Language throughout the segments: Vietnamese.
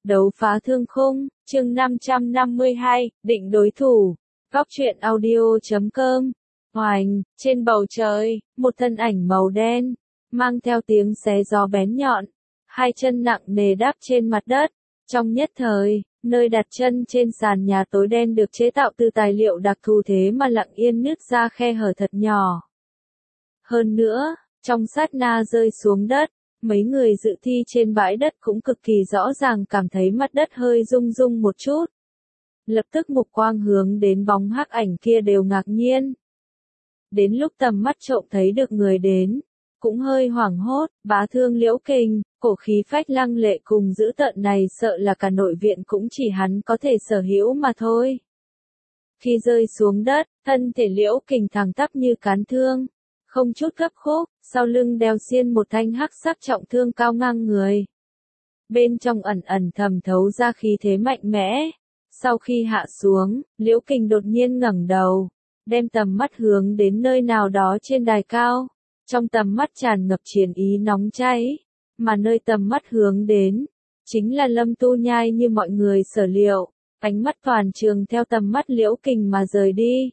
Đấu phá thương khung, chương 552, định đối thủ. Góc truyện audio.com. Hoành, trên bầu trời, một thân ảnh màu đen, mang theo tiếng xé gió bén nhọn, hai chân nặng nề đáp trên mặt đất. Trong nhất thời, nơi đặt chân trên sàn nhà tối đen được chế tạo từ tài liệu đặc thù thế mà lặng yên nứt ra khe hở thật nhỏ. Hơn nữa, trong sát na rơi xuống đất, mấy người dự thi trên bãi đất cũng cực kỳ rõ ràng cảm thấy mặt đất hơi rung rung một chút. Lập tức mục quang hướng đến bóng hắc ảnh kia đều ngạc nhiên. Đến lúc tầm mắt trộm thấy được người đến, cũng hơi hoảng hốt, bá thương Liễu Kình, cổ khí phách lăng lệ cùng dữ tợn này sợ là cả nội viện cũng chỉ hắn có thể sở hữu mà thôi. Khi rơi xuống đất, thân thể Liễu Kình thẳng tắp như cán thương, không chút gấp khúc, sau lưng đeo xiên một thanh hắc sắc trọng thương cao ngang người. Bên trong ẩn ẩn thầm thấu ra khí thế mạnh mẽ. Sau khi hạ xuống, Liễu Kình đột nhiên ngẩng đầu, đem tầm mắt hướng đến nơi nào đó trên đài cao. Trong tầm mắt tràn ngập chiến ý nóng cháy, mà nơi tầm mắt hướng đến, chính là Lâm Tu Nhai như mọi người sở liệu, ánh mắt toàn trường theo tầm mắt Liễu Kình mà rời đi.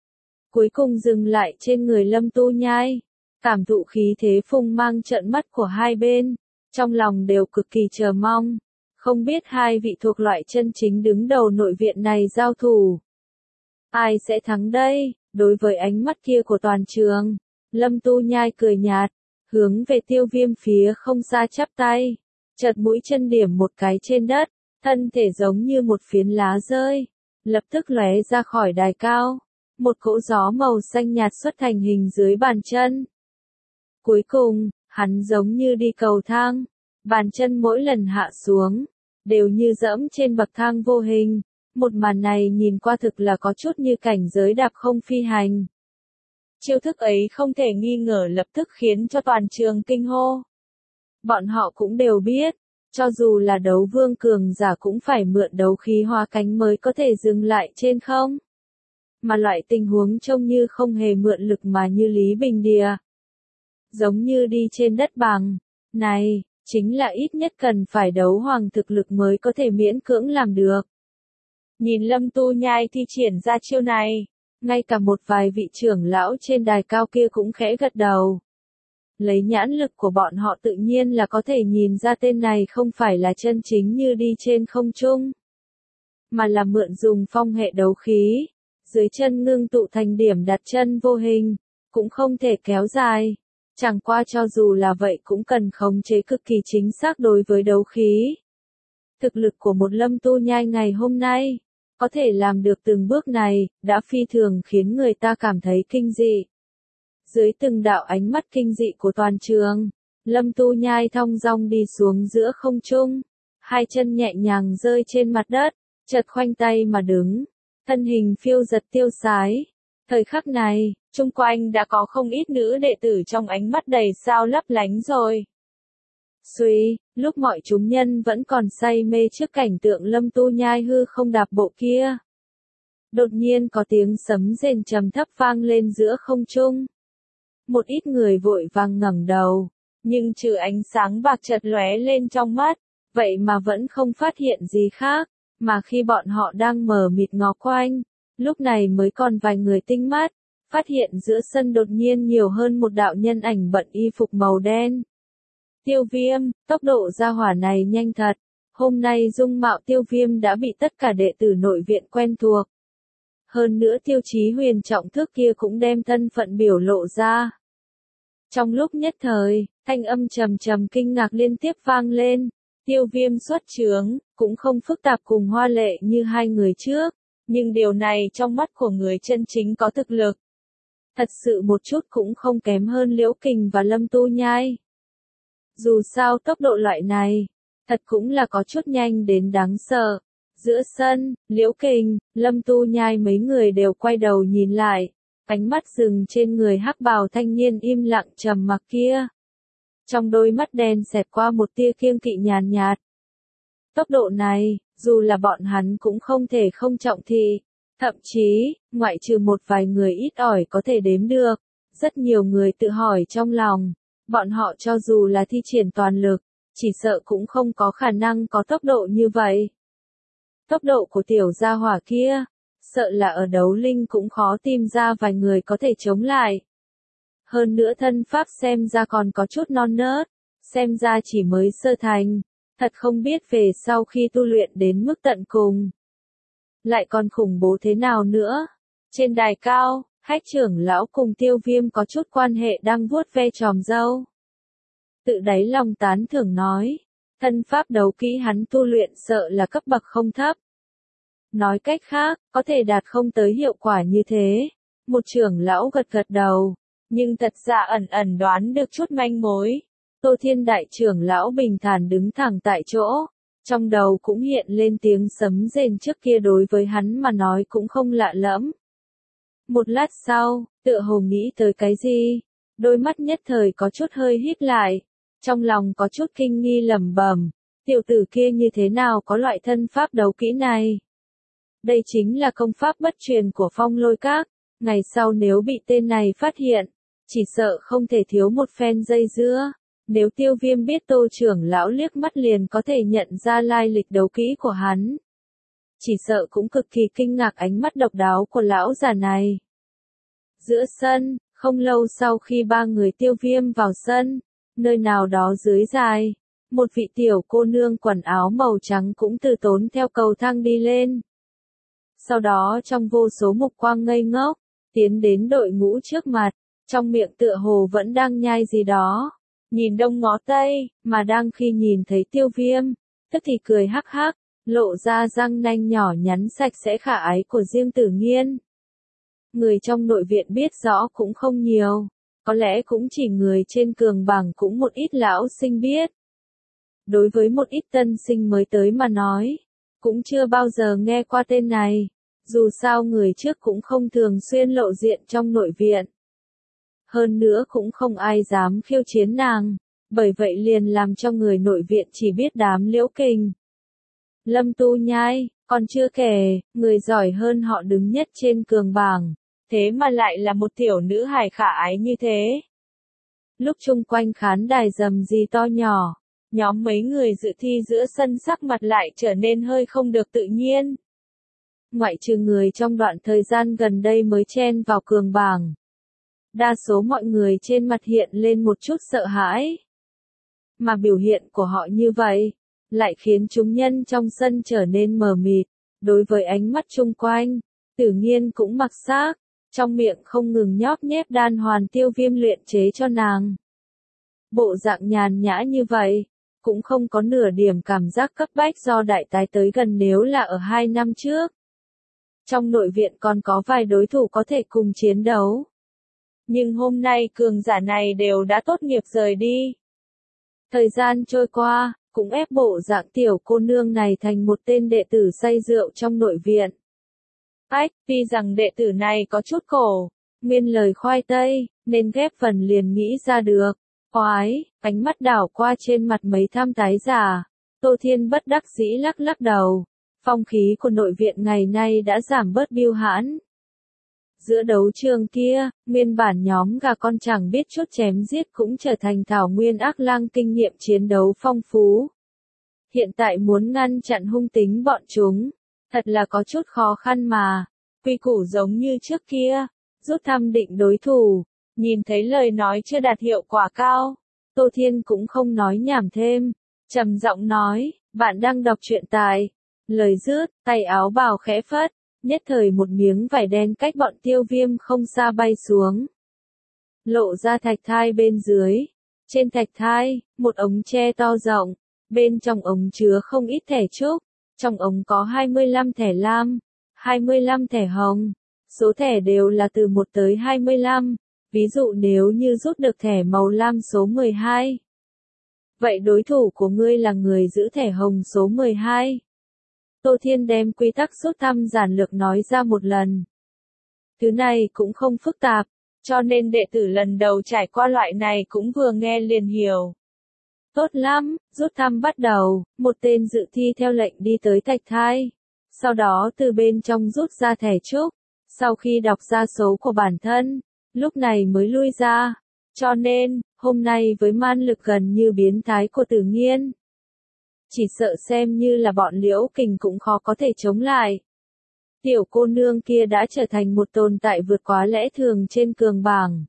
Cuối cùng dừng lại trên người Lâm Tu Nhai, cảm thụ khí thế phung mang trợn mắt của hai bên, trong lòng đều cực kỳ chờ mong, không biết hai vị thuộc loại chân chính đứng đầu nội viện này giao thủ. Ai sẽ thắng đây? Đối với ánh mắt kia của toàn trường, Lâm Tu Nhai cười nhạt, hướng về Tiêu Viêm phía không xa chắp tay, chợt mũi chân điểm một cái trên đất, thân thể giống như một phiến lá rơi, lập tức lóe ra khỏi đài cao, một cỗ gió màu xanh nhạt xuất thành hình dưới bàn chân. Cuối cùng, hắn giống như đi cầu thang, bàn chân mỗi lần hạ xuống, đều như dẫm trên bậc thang vô hình, một màn này nhìn qua thực là có chút như cảnh giới đạp không phi hành. Chiêu thức ấy không thể nghi ngờ lập tức khiến cho toàn trường kinh hô. Bọn họ cũng đều biết, cho dù là đấu vương cường giả cũng phải mượn đấu khí hóa cánh mới có thể dừng lại trên không. Mà loại tình huống trông như không hề mượn lực mà như Lý Bình Địa. Giống như đi trên đất bằng, này, chính là ít nhất cần phải đấu hoàng thực lực mới có thể miễn cưỡng làm được. Nhìn Lâm Tu Nhai thi triển ra chiêu này, ngay cả một vài vị trưởng lão trên đài cao kia cũng khẽ gật đầu. Lấy nhãn lực của bọn họ tự nhiên là có thể nhìn ra tên này không phải là chân chính như đi trên không trung, mà là mượn dùng phong hệ đấu khí, dưới chân ngưng tụ thành điểm đặt chân vô hình, cũng không thể kéo dài. Chẳng qua cho dù là vậy cũng cần khống chế cực kỳ chính xác đối với đấu khí. Thực lực của một Lâm Tu Nhai ngày hôm nay, có thể làm được từng bước này, đã phi thường khiến người ta cảm thấy kinh dị. Dưới từng đạo ánh mắt kinh dị của toàn trường, Lâm Tu Nhai thong dong đi xuống giữa không trung, hai chân nhẹ nhàng rơi trên mặt đất, chợt khoanh tay mà đứng, thân hình phiêu giật tiêu sái. Thời khắc này, chung quanh đã có không ít nữ đệ tử trong ánh mắt đầy sao lấp lánh rồi. Suy, lúc mọi chúng nhân vẫn còn say mê trước cảnh tượng Lâm Tu Nhai hư không đạp bộ kia. Đột nhiên có tiếng sấm rền trầm thấp vang lên giữa không trung. Một ít người vội vàng ngẩng đầu, nhưng trừ ánh sáng bạc chợt lóe lên trong mắt, vậy mà vẫn không phát hiện gì khác, mà khi bọn họ đang mờ mịt ngó quanh, lúc này mới còn vài người tinh mắt, phát hiện giữa sân đột nhiên nhiều hơn một đạo nhân ảnh bận y phục màu đen. Tiêu Viêm, tốc độ ra hỏa này nhanh thật, hôm nay dung mạo Tiêu Viêm đã bị tất cả đệ tử nội viện quen thuộc. Hơn nữa Tiêu Chí Huyền trọng thức kia cũng đem thân phận biểu lộ ra. Trong lúc nhất thời, thanh âm trầm trầm kinh ngạc liên tiếp vang lên, Tiêu Viêm xuất trướng, cũng không phức tạp cùng hoa lệ như hai người trước, nhưng điều này trong mắt của người chân chính có thực lực. Thật sự một chút cũng không kém hơn Liễu Kình và Lâm Tu Nhai. Dù sao tốc độ loại này, thật cũng là có chút nhanh đến đáng sợ. Giữa sân, Liễu Kình, Lâm Tu Nhai mấy người đều quay đầu nhìn lại, ánh mắt dừng trên người hắc bào thanh niên im lặng trầm mặc kia. Trong đôi mắt đen xẹt qua một tia kiêng kỵ nhàn nhạt. Tốc độ này, dù là bọn hắn cũng không thể không trọng thị. Thậm chí, ngoại trừ một vài người ít ỏi có thể đếm được, rất nhiều người tự hỏi trong lòng, bọn họ cho dù là thi triển toàn lực, chỉ sợ cũng không có khả năng có tốc độ như vậy. Tốc độ của tiểu gia hỏa kia, sợ là ở đấu linh cũng khó tìm ra vài người có thể chống lại. Hơn nữa thân pháp xem ra còn có chút non nớt, xem ra chỉ mới sơ thành, thật không biết về sau khi tu luyện đến mức tận cùng. Lại còn khủng bố thế nào nữa? Trên đài cao, Hách trưởng lão cùng Tiêu Viêm có chút quan hệ đang vuốt ve tròm râu. Tự đáy lòng tán thưởng nói, thân pháp đấu kỹ hắn tu luyện sợ là cấp bậc không thấp. Nói cách khác, có thể đạt không tới hiệu quả như thế. Một trưởng lão gật gật đầu, nhưng thật ra ẩn ẩn đoán được chút manh mối. Tô Thiên đại trưởng lão bình thản đứng thẳng tại chỗ, trong đầu cũng hiện lên tiếng sấm rền trước kia đối với hắn mà nói cũng không lạ lẫm. Một lát sau, tựa hồ nghĩ tới cái gì, đôi mắt nhất thời có chút hơi híp lại, trong lòng có chút kinh nghi lẩm bẩm, tiểu tử kia như thế nào có loại thân pháp đấu kỹ này? Đây chính là công pháp bất truyền của Phong Lôi Các, ngày sau nếu bị tên này phát hiện, chỉ sợ không thể thiếu một phen dây dưa. Nếu Tiêu Viêm biết Tô trưởng lão liếc mắt liền có thể nhận ra lai lịch đấu kỹ của hắn, chỉ sợ cũng cực kỳ kinh ngạc ánh mắt độc đáo của lão già này. Giữa sân, không lâu sau khi ba người Tiêu Viêm vào sân, nơi nào đó dưới dài, một vị tiểu cô nương quần áo màu trắng cũng từ tốn theo cầu thang đi lên. Sau đó trong vô số mục quang ngây ngốc, tiến đến đội ngũ trước mặt, trong miệng tựa hồ vẫn đang nhai gì đó, nhìn đông ngó tây, mà đang khi nhìn thấy Tiêu Viêm, tức thì cười hắc hắc, lộ ra răng nanh nhỏ nhắn sạch sẽ khả ái của riêng Tử Nghiên. Người trong nội viện biết rõ cũng không nhiều, có lẽ cũng chỉ người trên cường bảng cũng một ít lão sinh biết. Đối với một ít tân sinh mới tới mà nói, cũng chưa bao giờ nghe qua tên này, dù sao người trước cũng không thường xuyên lộ diện trong nội viện. Hơn nữa cũng không ai dám khiêu chiến nàng, bởi vậy liền làm cho người nội viện chỉ biết đám Liễu Kình, Lâm Tu Nhai, còn chưa kể, người giỏi hơn họ đứng nhất trên cường bảng, thế mà lại là một tiểu nữ hài khả ái như thế. Lúc chung quanh khán đài rầm rì to nhỏ, nhóm mấy người dự thi giữa sân sắc mặt lại trở nên hơi không được tự nhiên. Ngoại trừ người trong đoạn thời gian gần đây mới chen vào cường bảng, đa số mọi người trên mặt hiện lên một chút sợ hãi. Mà biểu hiện của họ như vậy, lại khiến chúng nhân trong sân trở nên mờ mịt, đối với ánh mắt chung quanh, Tử Nghiên cũng mặc xác, trong miệng không ngừng nhóp nhép đan hoàn Tiêu Viêm luyện chế cho nàng. Bộ dạng nhàn nhã như vậy, cũng không có nửa điểm cảm giác cấp bách do đại tái tới gần nếu là ở 2 năm trước. Trong nội viện còn có vài đối thủ có thể cùng chiến đấu. Nhưng hôm nay cường giả này đều đã tốt nghiệp rời đi. Thời gian trôi qua, cũng ép bộ dạng tiểu cô nương này thành một tên đệ tử say rượu trong nội viện. Ách, tuy rằng đệ tử này có chút cổ, nguyên lời khoai tây, nên ghép phần liền nghĩ ra được. Oái, ánh mắt đảo qua trên mặt mấy tham tái giả, Tô Thiên bất đắc dĩ lắc lắc đầu. Phong khí của nội viện ngày nay đã giảm bớt biêu hãn. Giữa đấu trường kia, nguyên bản nhóm gà con chẳng biết chút chém giết cũng trở thành thảo nguyên ác lang kinh nghiệm chiến đấu phong phú. Hiện tại muốn ngăn chặn hung tính bọn chúng, thật là có chút khó khăn mà. Quy củ giống như trước kia, rút thăm định đối thủ, nhìn thấy lời nói chưa đạt hiệu quả cao, Tô Thiên cũng không nói nhảm thêm, trầm giọng nói, bạn đang đọc truyện tại. Lời dứt, tay áo bào khẽ phất, nhất thời một miếng vải đen cách bọn Tiêu Viêm không xa bay xuống. Lộ ra thạch thai bên dưới. Trên thạch thai, một ống tre to rộng, bên trong ống chứa không ít thẻ trúc, trong ống có 25 thẻ lam, 25 thẻ hồng, số thẻ đều là từ 1 tới 25, ví dụ nếu như rút được thẻ màu lam số 12. Vậy đối thủ của ngươi là người giữ thẻ hồng số 12. Tô Thiên đem quy tắc rút thăm giản lược nói ra một lần. Thứ này cũng không phức tạp, cho nên đệ tử lần đầu trải qua loại này cũng vừa nghe liền hiểu. Tốt lắm, rút thăm bắt đầu, một tên dự thi theo lệnh đi tới thạch thai. Sau đó từ bên trong rút ra thẻ trúc, sau khi đọc ra số của bản thân, lúc này mới lui ra. Cho nên, hôm nay với man lực gần như biến thái của Tử Nghiên, chỉ sợ xem như là bọn Liễu Kình cũng khó có thể chống lại. Tiểu cô nương kia đã trở thành một tồn tại vượt quá lẽ thường trên cường bảng.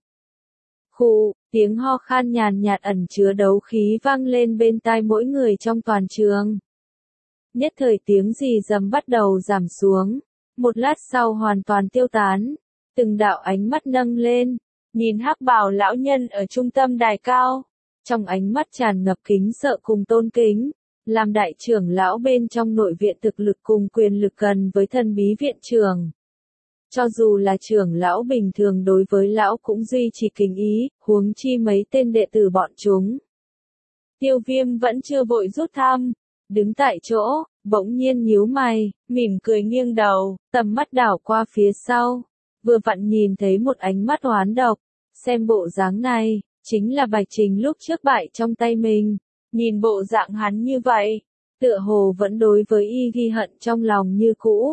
Khụ, tiếng ho khan nhàn nhạt ẩn chứa đấu khí vang lên bên tai mỗi người trong toàn trường. Nhất thời tiếng rì rầm bắt đầu giảm xuống, một lát sau hoàn toàn tiêu tán, từng đạo ánh mắt nâng lên, nhìn hắc bào lão nhân ở trung tâm đài cao, trong ánh mắt tràn ngập kính sợ cùng tôn kính, làm đại trưởng lão bên trong nội viện thực lực cùng quyền lực gần với thần bí viện trưởng. Cho dù là trưởng lão bình thường đối với lão cũng duy trì kính ý, huống chi mấy tên đệ tử bọn chúng. Tiêu Viêm vẫn chưa vội rút thăm, đứng tại chỗ, bỗng nhiên nhíu mày, mỉm cười nghiêng đầu, tầm mắt đảo qua phía sau, vừa vặn nhìn thấy một ánh mắt oán độc, xem bộ dáng này, chính là Bạch Trình lúc trước bại trong tay mình, nhìn bộ dạng hắn như vậy, tựa hồ vẫn đối với y ghi hận trong lòng như cũ.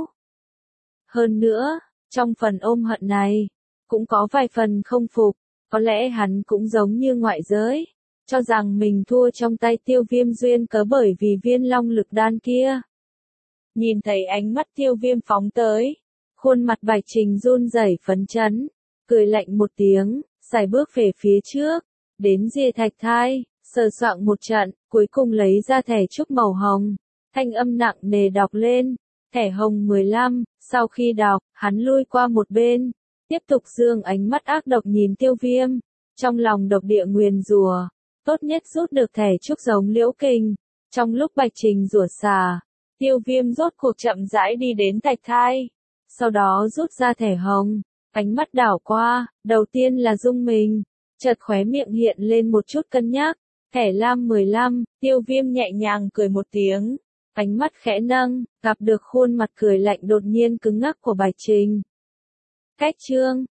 Hơn nữa, trong phần ôm hận này, cũng có vài phần không phục, có lẽ hắn cũng giống như ngoại giới, cho rằng mình thua trong tay Tiêu Viêm duyên cớ bởi vì viên long lực đan kia. Nhìn thấy ánh mắt Tiêu Viêm phóng tới, khuôn mặt Bạch Trình run rẩy phấn chấn, cười lạnh một tiếng, sải bước về phía trước, đến rìa thạch thai, sờ soạng một trận, cuối cùng lấy ra thẻ trúc màu hồng, thanh âm nặng nề đọc lên, thẻ hồng 15, sau khi đọc, hắn lui qua một bên, tiếp tục dương ánh mắt ác độc nhìn Tiêu Viêm, trong lòng độc địa nguyền rủa, tốt nhất rút được thẻ trúc giống Liễu Kình. Trong lúc Bạch Trình rủa xà, Tiêu Viêm rốt cuộc chậm rãi đi đến thạch thai, sau đó rút ra thẻ hồng, ánh mắt đảo qua, đầu tiên là Dung mình, chợt khóe miệng hiện lên một chút cân nhắc, thẻ lam 15, Tiêu Viêm nhẹ nhàng cười một tiếng, ánh mắt khẽ nâng, gặp được khuôn mặt cười lạnh đột nhiên cứng ngắc của Bạch Trình. Cách chương